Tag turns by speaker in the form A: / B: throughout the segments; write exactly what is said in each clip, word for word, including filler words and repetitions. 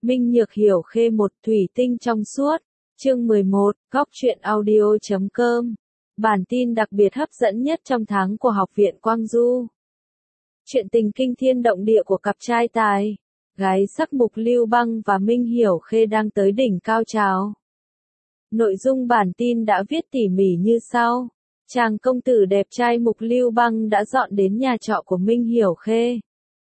A: Minh Nhược Hiểu Khê một thủy tinh trong suốt. Chương mười một, góc truyện audio chấm com. Bản tin đặc biệt hấp dẫn nhất trong tháng của Học viện Quang Du. Chuyện tình kinh thiên động địa của cặp trai tài, gái sắc Mục Lưu Băng và Minh Hiểu Khê đang tới đỉnh cao trào. Nội dung bản tin đã viết tỉ mỉ như sau. Chàng công tử đẹp trai Mục Lưu Băng đã dọn đến nhà trọ của Minh Hiểu Khê.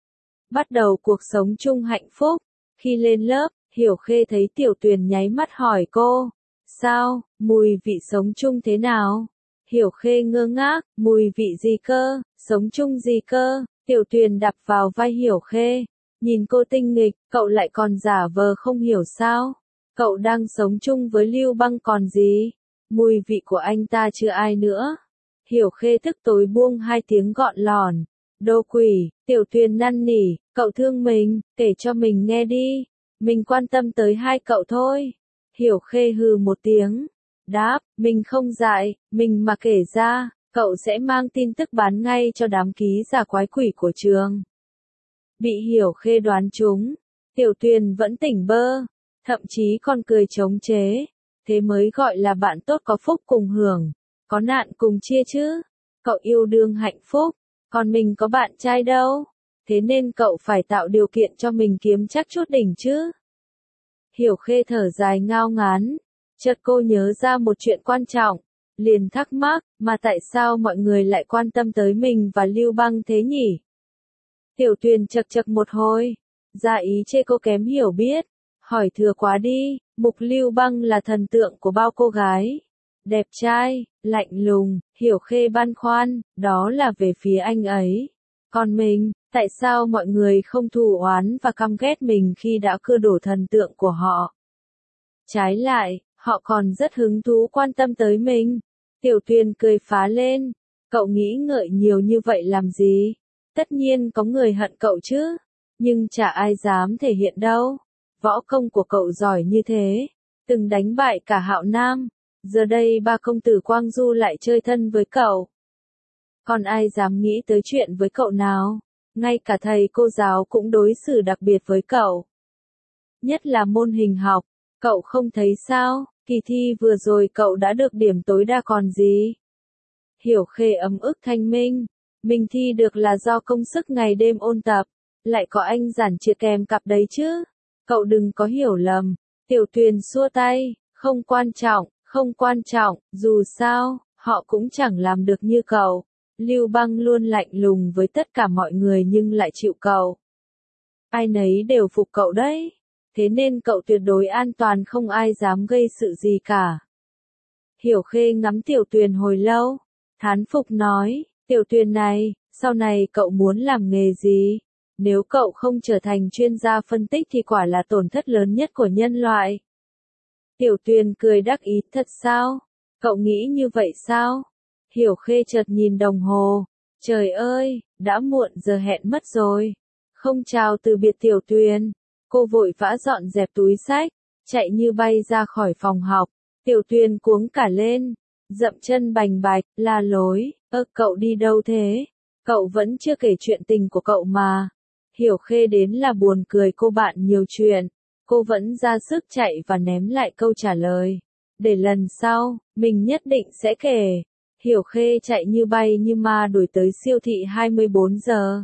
A: Bắt đầu cuộc sống chung hạnh phúc. Khi lên lớp, Hiểu Khê thấy Tiểu Tuyền nháy mắt hỏi cô, sao, mùi vị sống chung thế nào? Hiểu Khê ngơ ngác, mùi vị gì cơ, sống chung gì cơ? Tiểu Tuyền đập vào vai Hiểu Khê, nhìn cô tinh nghịch, cậu lại còn giả vờ không hiểu sao? Cậu đang sống chung với Lưu Băng còn gì? Mùi vị của anh ta chưa ai nữa. Hiểu Khê tức tối buông hai tiếng gọn lòn. Đồ quỷ, Tiểu Tuyền năn nỉ, cậu thương mình, kể cho mình nghe đi. Mình quan tâm tới hai cậu thôi. Hiểu Khê hừ một tiếng. Đáp, mình không dại, mình mà kể ra, cậu sẽ mang tin tức bán ngay cho đám ký giả quái quỷ của trường. Bị Hiểu Khê đoán trúng, Tiểu Tuyền vẫn tỉnh bơ, thậm chí còn cười chống chế. Thế mới gọi là bạn tốt có phúc cùng hưởng, có nạn cùng chia chứ. Cậu yêu đương hạnh phúc, còn mình có bạn trai đâu. Thế nên cậu phải tạo điều kiện cho mình kiếm chắc chút đỉnh chứ. Hiểu Khê thở dài ngao ngán. Chợt cô nhớ ra một chuyện quan trọng. Liền thắc mắc, mà tại sao mọi người lại quan tâm tới mình và Lưu Băng thế nhỉ? Tiểu Tuyền chật chật một hồi. Ra ý chê cô kém hiểu biết. Hỏi thừa quá đi, Mục Lưu Băng là thần tượng của bao cô gái. Đẹp trai, lạnh lùng, Hiểu Khê băn khoăn, đó là về phía anh ấy. Còn mình, tại sao mọi người không thù oán và căm ghét mình khi đã cưa đổ thần tượng của họ? Trái lại, họ còn rất hứng thú quan tâm tới mình. Tiểu Tuyền cười phá lên, cậu nghĩ ngợi nhiều như vậy làm gì? Tất nhiên có người hận cậu chứ, nhưng chả ai dám thể hiện đâu. Võ công của cậu giỏi như thế, từng đánh bại cả Hạo Nam. Giờ đây ba công tử Quang Du lại chơi thân với cậu. Còn ai dám nghĩ tới chuyện với cậu nào? Ngay cả thầy cô giáo cũng đối xử đặc biệt với cậu. Nhất là môn hình học, cậu không thấy sao? Kỳ thi vừa rồi cậu đã được điểm tối đa còn gì? Hiểu Khê ấm ức thanh minh. Mình thi được là do công sức ngày đêm ôn tập. Lại có anh giản triệt kèm cặp đấy chứ. Cậu đừng có hiểu lầm. Tiểu Tuyền xua tay. Không quan trọng, không quan trọng. Dù sao, họ cũng chẳng làm được như cậu. Lưu Băng luôn lạnh lùng với tất cả mọi người nhưng lại chịu cậu. Ai nấy đều phục cậu đấy. Thế nên cậu tuyệt đối an toàn, không ai dám gây sự gì cả. Hiểu Khê ngắm Tiểu Tuyền hồi lâu. Thán phục nói, Tiểu Tuyền này, sau này cậu muốn làm nghề gì? Nếu cậu không trở thành chuyên gia phân tích thì quả là tổn thất lớn nhất của nhân loại. Tiểu Tuyền cười đắc ý, thật sao? Cậu nghĩ như vậy sao? Hiểu Khê chợt nhìn đồng hồ. Trời ơi, đã muộn giờ hẹn mất rồi. Không chào từ biệt Tiểu Tuyền. Cô vội vã dọn dẹp túi xách, chạy như bay ra khỏi phòng học. Tiểu Tuyền cuống cả lên, dậm chân bành bạch, la lối, ơ cậu đi đâu thế? Cậu vẫn chưa kể chuyện tình của cậu mà. Hiểu Khê đến là buồn cười, cô bạn nhiều chuyện. Cô vẫn ra sức chạy và ném lại câu trả lời. Để lần sau, mình nhất định sẽ kể. Hiểu Khê chạy như bay như ma đuổi tới siêu thị hai mươi bốn giờ.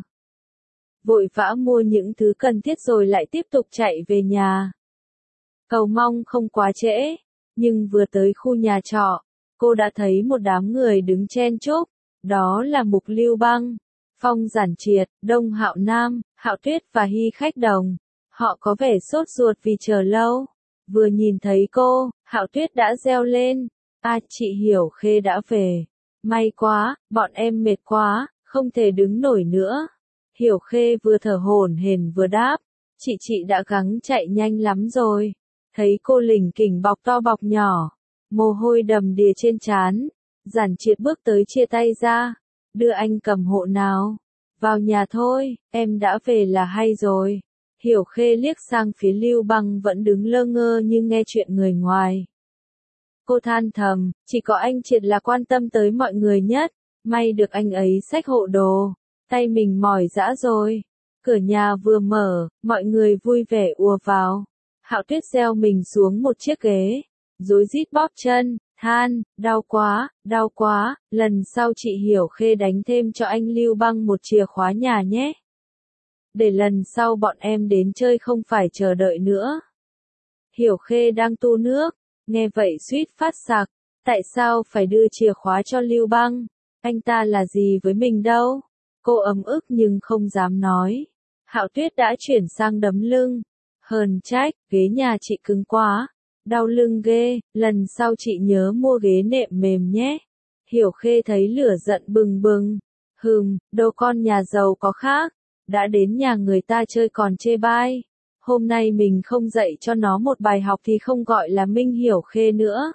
A: Vội vã mua những thứ cần thiết rồi lại tiếp tục chạy về nhà. Cầu mong không quá trễ, nhưng vừa tới khu nhà trọ, cô đã thấy một đám người đứng chen chúc. Đó là Mục Lưu Băng, Phong Giản Triệt, Đông Hạo Nam, Hạo Tuyết và Hy Khách Đồng. Họ có vẻ sốt ruột vì chờ lâu. Vừa nhìn thấy cô, Hạo Tuyết đã reo lên. À, chị Hiểu Khê đã về. May quá, bọn em mệt quá, không thể đứng nổi nữa. Hiểu Khê vừa thở hổn hển vừa đáp. Chị chị đã gắng chạy nhanh lắm rồi. Thấy cô lỉnh kỉnh bọc to bọc nhỏ. Mồ hôi đầm đìa trên trán. Giản Triệt bước tới chia tay ra. Đưa anh cầm hộ nào. Vào nhà thôi, em đã về là hay rồi. Hiểu Khê liếc sang phía Lưu Băng vẫn đứng lơ ngơ như nghe chuyện người ngoài. Cô than thầm, chỉ có anh Triệt là quan tâm tới mọi người nhất. May được anh ấy xách hộ đồ. Tay mình mỏi rã rồi. Cửa nhà vừa mở, mọi người vui vẻ ùa vào. Hạo Tuyết gieo mình xuống một chiếc ghế, rối rít bóp chân, than, đau quá, đau quá, lần sau chị Hiểu Khê đánh thêm cho anh Lưu Băng một chìa khóa nhà nhé. Để lần sau bọn em đến chơi không phải chờ đợi nữa. Hiểu Khê đang tu nước, nghe vậy suýt phát sặc, tại sao phải đưa chìa khóa cho Lưu Băng, anh ta là gì với mình đâu. Cô ấm ức nhưng không dám nói. Hạo Tuyết đã chuyển sang đấm lưng. Hờn trách, ghế nhà chị cứng quá, đau lưng ghê, lần sau chị nhớ mua ghế nệm mềm nhé. Hiểu Khê thấy lửa giận bừng bừng. Hừm, đâu con nhà giàu có khác, đã đến nhà người ta chơi còn chê bai. Hôm nay mình không dạy cho nó một bài học thì không gọi là Minh Hiểu Khê nữa.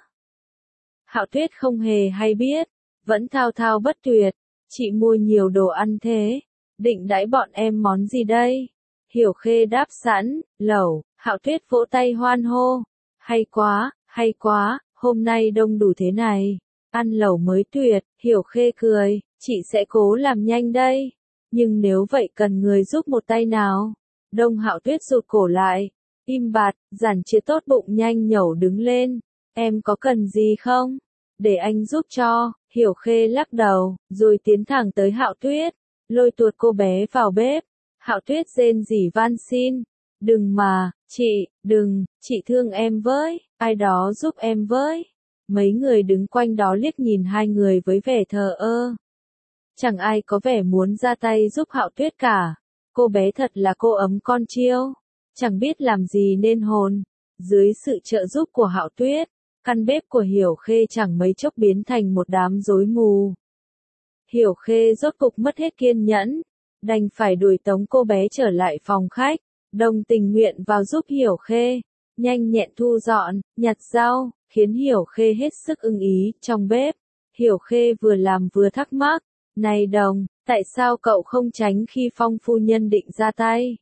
A: Hạo Tuyết không hề hay biết, vẫn thao thao bất tuyệt. Chị mua nhiều đồ ăn thế, định đãi bọn em món gì đây? Hiểu Khê đáp sẵn, lẩu. Hạo Tuyết vỗ tay hoan hô. Hay quá, hay quá, hôm nay đông đủ thế này. Ăn lẩu mới tuyệt. Hiểu Khê cười, chị sẽ cố làm nhanh đây. Nhưng nếu vậy cần người giúp một tay nào. Đông Hạo Tuyết rụt cổ lại. Im bặt, Giản Triệt tốt bụng nhanh nhẩu đứng lên. Em có cần gì không? Để anh giúp cho. Hiểu Khê lắc đầu, rồi tiến thẳng tới Hạo Tuyết, lôi tuột cô bé vào bếp. Hạo Tuyết rên rỉ van xin, đừng mà, chị, đừng, chị thương em với, ai đó giúp em với. Mấy người đứng quanh đó liếc nhìn hai người với vẻ thờ ơ. Chẳng ai có vẻ muốn ra tay giúp Hạo Tuyết cả. Cô bé thật là cô ấm con chiêu, chẳng biết làm gì nên hồn. Dưới sự trợ giúp của Hạo Tuyết, căn bếp của Hiểu Khê chẳng mấy chốc biến thành một đám rối mù. Hiểu Khê rốt cục mất hết kiên nhẫn, đành phải đuổi tống cô bé trở lại phòng khách. Đồng tình nguyện vào giúp Hiểu Khê, nhanh nhẹn thu dọn, nhặt rau, khiến Hiểu Khê hết sức ưng ý trong bếp. Hiểu Khê vừa làm vừa thắc mắc, này Đồng, tại sao cậu không tránh khi Phong phu nhân định ra tay?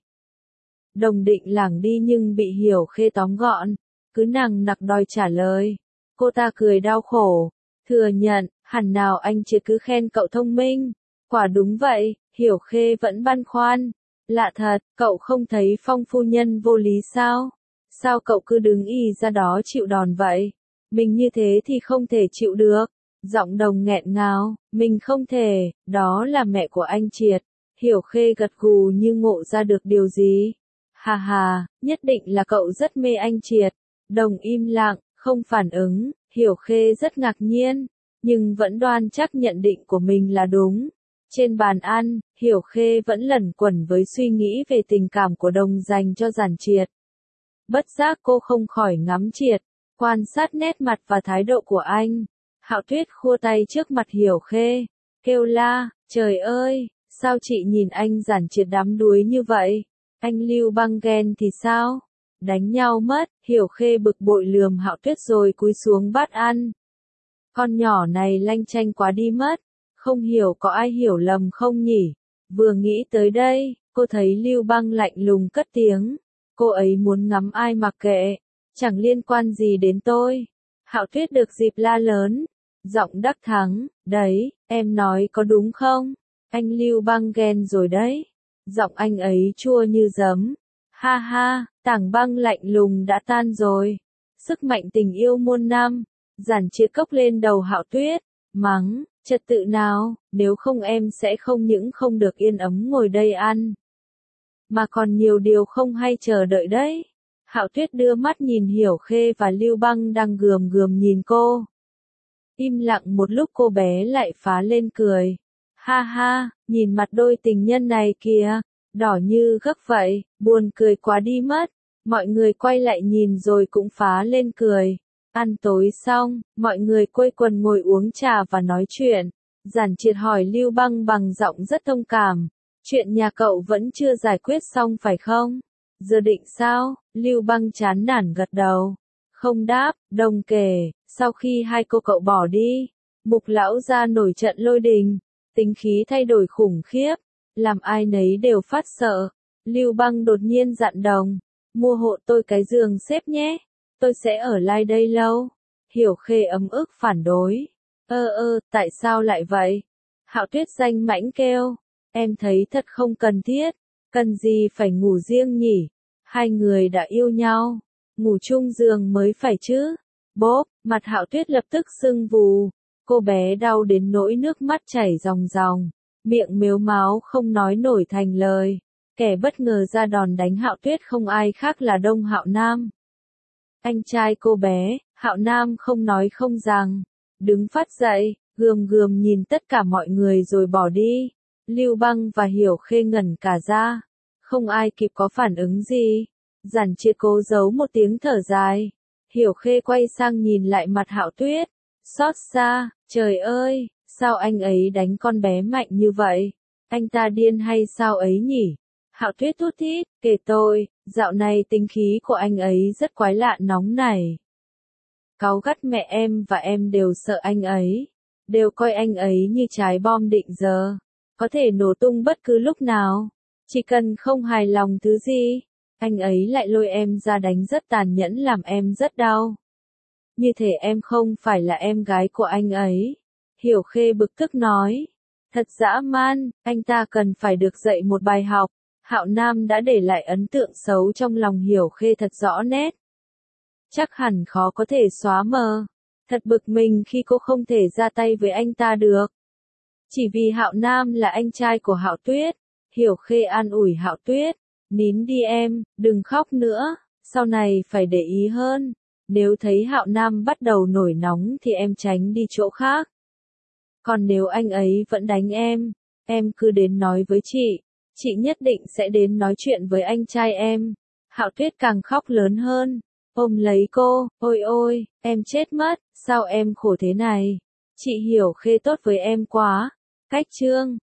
A: Đồng định lảng đi nhưng bị Hiểu Khê tóm gọn, cứ nằng nặc đòi trả lời. Cô ta cười đau khổ, thừa nhận, hẳn nào anh Triệt cứ khen cậu thông minh. Quả đúng vậy, Hiểu Khê vẫn băn khoăn. Lạ thật, cậu không thấy Phong phu nhân vô lý sao? Sao cậu cứ đứng ì ra đó chịu đòn vậy? Mình như thế thì không thể chịu được. Giọng Đồng nghẹn ngào, mình không thể, đó là mẹ của anh Triệt. Hiểu Khê gật gù như ngộ ra được điều gì. Hà hà, nhất định là cậu rất mê anh Triệt. Đồng im lặng, không phản ứng. Hiểu Khê rất ngạc nhiên, nhưng vẫn đoan chắc nhận định của mình là đúng. Trên bàn ăn, Hiểu Khê vẫn lẩn quẩn với suy nghĩ về tình cảm của Đồng dành cho Giản Triệt. Bất giác cô không khỏi ngắm Triệt, quan sát nét mặt và thái độ của anh. Hạo Tuyết khua tay trước mặt Hiểu Khê, kêu la, trời ơi, sao chị nhìn anh Giản Triệt đắm đuối như vậy? Anh Lưu Băng ghen thì sao? Đánh nhau mất. Hiểu Khê bực bội lườm Hạo Tuyết rồi cúi xuống bát ăn. Con nhỏ này lanh chanh quá đi mất. Không hiểu có ai hiểu lầm không nhỉ? Vừa nghĩ tới đây, cô thấy Lưu Băng lạnh lùng cất tiếng. Cô ấy muốn ngắm ai mặc kệ, chẳng liên quan gì đến tôi. Hạo Tuyết được dịp la lớn, giọng đắc thắng, đấy, em nói có đúng không? Anh Lưu Băng ghen rồi đấy. Giọng anh ấy chua như giấm. Ha ha, tảng băng lạnh lùng đã tan rồi. Sức mạnh tình yêu muôn năm. Giản Triệt cốc lên đầu Hạo Tuyết, mắng, trật tự nào, nếu không em sẽ không những không được yên ấm ngồi đây ăn, mà còn nhiều điều không hay chờ đợi đấy. Hạo Tuyết đưa mắt nhìn Hiểu Khê và Lưu Băng đang gườm gườm nhìn cô. Im lặng một lúc cô bé lại phá lên cười. Ha ha, nhìn mặt đôi tình nhân này kìa, đỏ như gấc vậy, buồn cười quá đi mất. Mọi người quay lại nhìn rồi cũng phá lên cười. Ăn tối xong, mọi người quây quần ngồi uống trà và nói chuyện. Giản Triệt hỏi Lưu Băng bằng giọng rất thông cảm. Chuyện nhà cậu vẫn chưa giải quyết xong phải không? Giờ định sao? Lưu Băng chán nản gật đầu. Không đáp. Đồng kể, sau khi hai cô cậu bỏ đi, Mục lão gia nổi trận lôi đình, tính khí thay đổi khủng khiếp, làm ai nấy đều phát sợ. Lưu Băng đột nhiên dặn Đồng, mua hộ tôi cái giường xếp nhé, tôi sẽ ở lại đây lâu. Hiểu Khê ấm ức phản đối. Ơ ơ, tại sao lại vậy? Hạo Tuyết danh mãnh kêu, em thấy thật không cần thiết, cần gì phải ngủ riêng nhỉ? Hai người đã yêu nhau, ngủ chung giường mới phải chứ. Bốp, mặt Hạo Tuyết lập tức sưng vù, cô bé đau đến nỗi nước mắt chảy ròng ròng, miệng mếu máo không nói nổi thành lời. Kẻ bất ngờ ra đòn đánh Hạo Tuyết không ai khác là Đông Hạo Nam. Anh trai cô bé, Hạo Nam không nói không rằng, đứng phát dậy, gườm gườm nhìn tất cả mọi người rồi bỏ đi. Lưu Băng và Hiểu Khê ngẩn cả ra, không ai kịp có phản ứng gì. Giản Triệt cố giấu một tiếng thở dài. Hiểu Khê quay sang nhìn lại mặt Hạo Tuyết, xót xa, trời ơi, sao anh ấy đánh con bé mạnh như vậy? Anh ta điên hay sao ấy nhỉ? Hạo Tuyết thút thít, kể tôi, dạo này tính khí của anh ấy rất quái lạ nóng này. Cáu gắt mẹ em và em đều sợ anh ấy, đều coi anh ấy như trái bom định giờ, có thể nổ tung bất cứ lúc nào. Chỉ cần không hài lòng thứ gì, anh ấy lại lôi em ra đánh rất tàn nhẫn làm em rất đau. Như thể em không phải là em gái của anh ấy. Hiểu Khê bực tức nói. Thật dã man, anh ta cần phải được dạy một bài học. Hạo Nam đã để lại ấn tượng xấu trong lòng Hiểu Khê thật rõ nét. Chắc hẳn khó có thể xóa mờ. Thật bực mình khi cô không thể ra tay với anh ta được. Chỉ vì Hạo Nam là anh trai của Hạo Tuyết. Hiểu Khê an ủi Hạo Tuyết. Nín đi em, đừng khóc nữa, sau này phải để ý hơn. Nếu thấy Hạo Nam bắt đầu nổi nóng thì em tránh đi chỗ khác. Còn nếu anh ấy vẫn đánh em, em cứ đến nói với chị. Chị nhất định sẽ đến nói chuyện với anh trai em. Hạo Tuyết càng khóc lớn hơn, ôm lấy cô, ôi ôi, em chết mất, sao em khổ thế này? Chị Hiểu Khê tốt với em quá. Cách chương